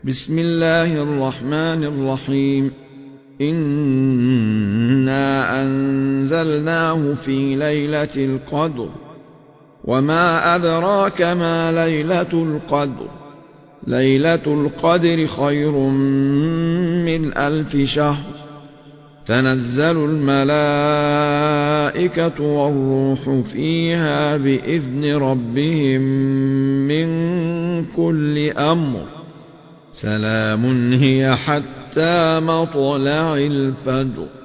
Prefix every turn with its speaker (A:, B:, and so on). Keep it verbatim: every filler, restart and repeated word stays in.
A: بسم الله الرحمن الرحيم. إنا أنزلناه في ليلة القدر وما أدراك ما ليلة القدر ليلة القدر خير من ألف شهر. تنزل الملائكة والروح فيها بإذن ربهم من كل أمر. سلام هي حتى مطلع الفجر.